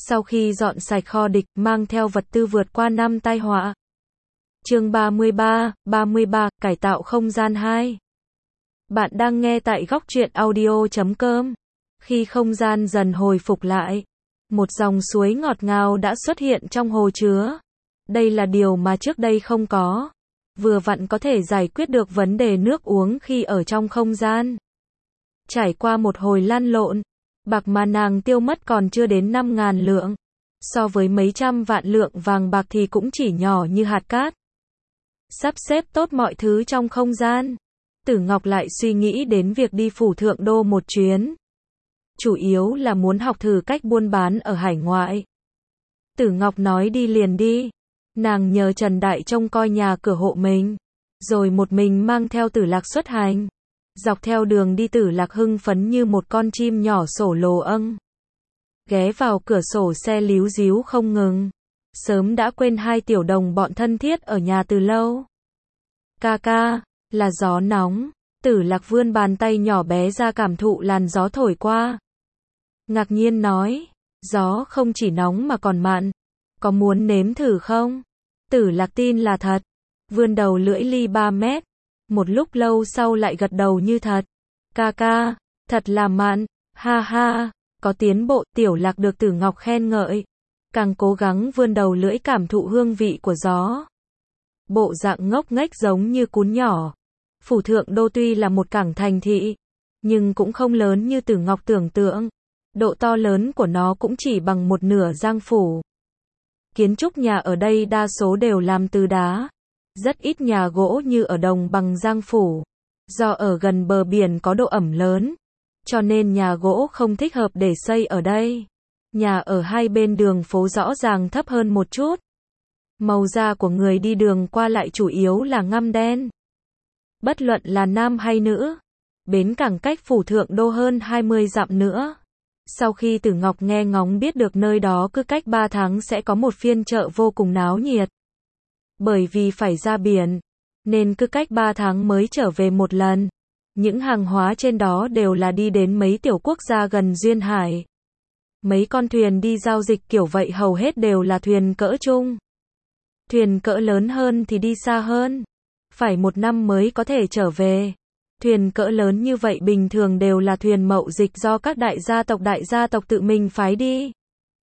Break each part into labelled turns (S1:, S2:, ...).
S1: Sau khi dọn sạch kho địch, mang theo vật tư vượt qua năm tai họa. Chương 33, cải tạo không gian 2. Bạn đang nghe tại góc truyện audio.com. Khi không gian dần hồi phục lại, một dòng suối ngọt ngào đã xuất hiện trong hồ chứa. Đây là điều mà trước đây không có. Vừa vặn có thể giải quyết được vấn đề nước uống khi ở trong không gian. Trải qua một hồi lăn lộn, bạc mà nàng tiêu mất còn chưa đến 5.000 lượng. So với mấy trăm vạn lượng vàng bạc thì cũng chỉ nhỏ như hạt cát. Sắp xếp tốt mọi thứ trong không gian, Tử Ngọc lại suy nghĩ đến việc đi phủ thượng đô một chuyến. Chủ yếu là muốn học thử cách buôn bán ở hải ngoại. Tử Ngọc nói đi liền đi. Nàng nhờ Trần Đại trông coi nhà cửa hộ mình, rồi một mình mang theo Tử Lạc xuất hành. Dọc theo đường đi Tử Lạc hưng phấn như một con chim nhỏ sổ lồ âng. Ghé vào cửa sổ xe líu díu không ngừng. Sớm đã quên hai tiểu đồng bọn thân thiết ở nhà từ lâu. Ca ca, là gió nóng. Tử Lạc vươn bàn tay nhỏ bé ra cảm thụ làn gió thổi qua. Ngạc nhiên nói, gió không chỉ nóng mà còn mặn. Có muốn nếm thử không? Tử Lạc tin là thật. Vươn đầu lưỡi ly 3 mét. Một lúc lâu sau lại gật đầu như thật. Ca ca, thật là mặn. Ha ha, có tiến bộ. Tiểu Lạc được Tử Ngọc khen ngợi. Càng cố gắng vươn đầu lưỡi cảm thụ hương vị của gió. Bộ dạng ngốc nghếch giống như cún nhỏ. Phủ thượng đô tuy là một cảng thành thị, nhưng cũng không lớn như Tử Ngọc tưởng tượng. Độ to lớn của nó cũng chỉ bằng một nửa Giang phủ. Kiến trúc nhà ở đây đa số đều làm từ đá. Rất ít nhà gỗ như ở đồng bằng Giang phủ. Do ở gần bờ biển có độ ẩm lớn, cho nên nhà gỗ không thích hợp để xây ở đây. Nhà ở hai bên đường phố rõ ràng thấp hơn một chút. Màu da của người đi đường qua lại chủ yếu là ngăm đen. Bất luận là nam hay nữ. Bến cảng cách phủ thượng đô hơn 20 dặm nữa. Sau khi Tử Ngọc nghe ngóng biết được nơi đó cứ cách 3 tháng sẽ có một phiên chợ vô cùng náo nhiệt. Bởi vì phải ra biển, nên cứ cách 3 tháng mới trở về một lần. Những hàng hóa trên đó đều là đi đến mấy tiểu quốc gia gần duyên hải. Mấy con thuyền đi giao dịch kiểu vậy hầu hết đều là thuyền cỡ trung. Thuyền cỡ lớn hơn thì đi xa hơn. Phải 1 năm mới có thể trở về. Thuyền cỡ lớn như vậy bình thường đều là thuyền mậu dịch do các đại gia tộc tự mình phái đi.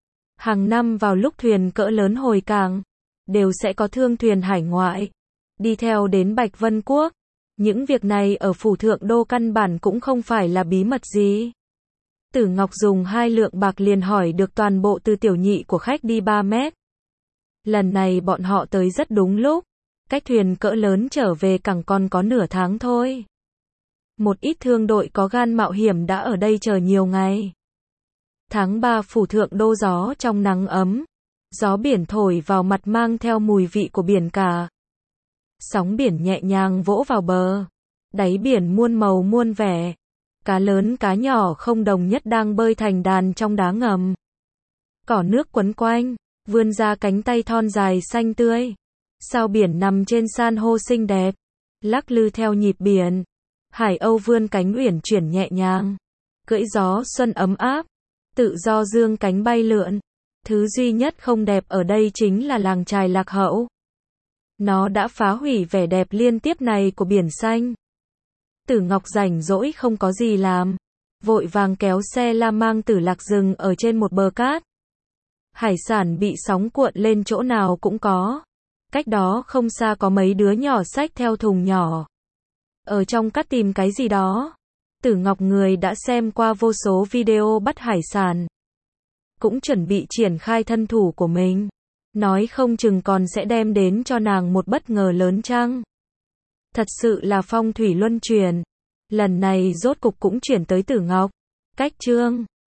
S1: Hàng năm vào lúc thuyền cỡ lớn hồi cảng, đều sẽ có thương thuyền hải ngoại đi theo đến Bạch Vân Quốc. Những việc này ở phủ thượng đô căn bản cũng không phải là bí mật gì. Tử Ngọc dùng 2 lượng bạc liền hỏi được toàn bộ từ tiểu nhị của khách đi 3 mét. Lần này bọn họ tới rất đúng lúc. Cách thuyền cỡ lớn trở về cảng còn có nửa tháng thôi. Một ít thương đội có gan mạo hiểm đã ở đây chờ nhiều ngày. Tháng 3 phủ thượng đô gió trong nắng ấm. Gió biển thổi vào mặt mang theo mùi vị của biển cả. Sóng biển nhẹ nhàng vỗ vào bờ. Đáy biển muôn màu muôn vẻ. Cá lớn cá nhỏ không đồng nhất đang bơi thành đàn trong đá ngầm. Cỏ nước quấn quanh, vươn ra cánh tay thon dài xanh tươi. Sao biển nằm trên san hô xinh đẹp, lắc lư theo nhịp biển. Hải âu vươn cánh uyển chuyển nhẹ nhàng, cưỡi gió xuân ấm áp, tự do dương cánh bay lượn. Thứ duy nhất không đẹp ở đây chính là làng chài lạc hậu. Nó đã phá hủy vẻ đẹp liên tiếp này của biển xanh. Tử Ngọc rảnh rỗi không có gì làm, vội vàng kéo xe la mang Tử Lạc dừng ở trên một bờ cát. Hải sản bị sóng cuộn lên chỗ nào cũng có. Cách đó không xa có mấy đứa nhỏ xách theo thùng nhỏ. Ở trong cát tìm cái gì đó. Tử Ngọc người đã xem qua vô số video bắt hải sản. Cũng chuẩn bị triển khai thân thủ của mình. Nói không chừng còn sẽ đem đến cho nàng một bất ngờ lớn chăng. Thật sự là phong thủy luân chuyển. Lần này rốt cục cũng chuyển tới Tử Ngọc. Cách chương